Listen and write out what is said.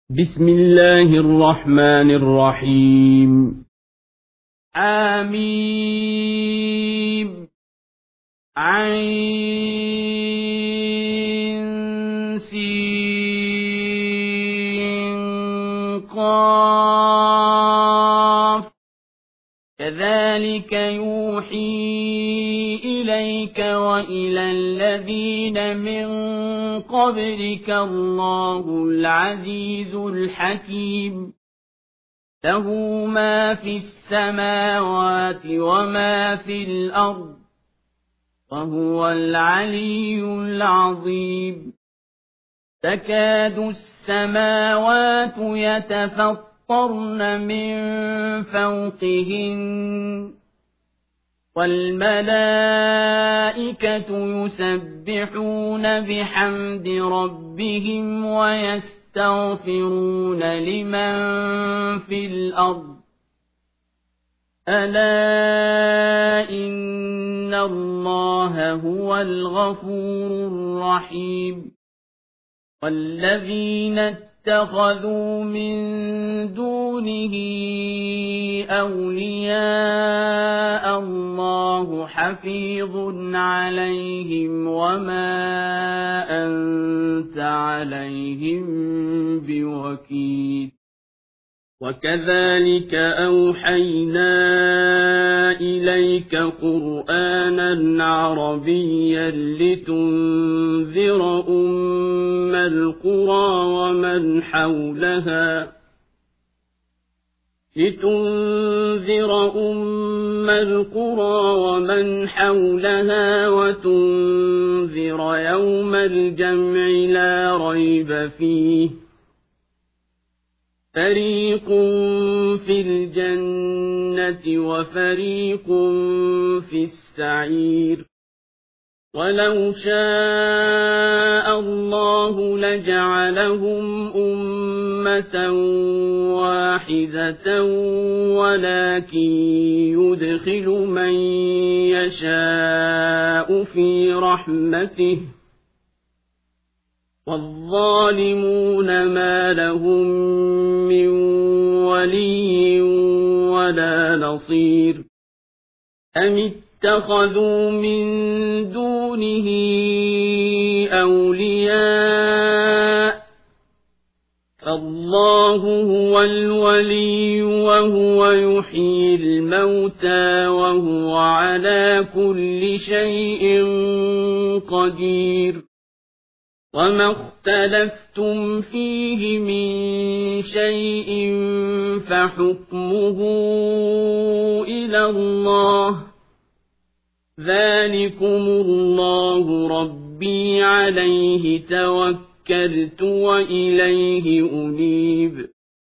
بسم الله الرحمن الرحيم. آمين. عين سين قاف. كذلك يوحي إليك وإلى الذين من قبلك الله العزيز الحكيم. له ما في السماوات وما في الأرض وهو العلي العظيم. تكاد السماوات يتفطرن من فوقهن والملائكة يسبحون بحمد ربهم ويستغفرون لمن في الأرض. ألا إن الله هو الغفور الرحيم. والذين اتخذوا من دونه أولياء الله حفيظ عليهم وما أنت عليهم بوكيل. وكذلك أوحينا إليك قرآنا عربيا لتنذر أم القرى ومن حولها وتنذر يوم الجمع لا ريب فيه. فريق في الجنة وفريق في السعير. ولو شاء الله لجعلهم أمة واحدة ولكن يدخل من يشاء في رحمته. والظالمون ما لهم من ولي ولا نصير. أم اتخذوا من دونه أولياء فالله هو الولي وهو يحيي الموتى وهو على كل شيء قدير. وما اختلفتم فيه من شيء فحكمه إلى الله. ذلكم الله ربي عليه توكلت وإليه أنيب.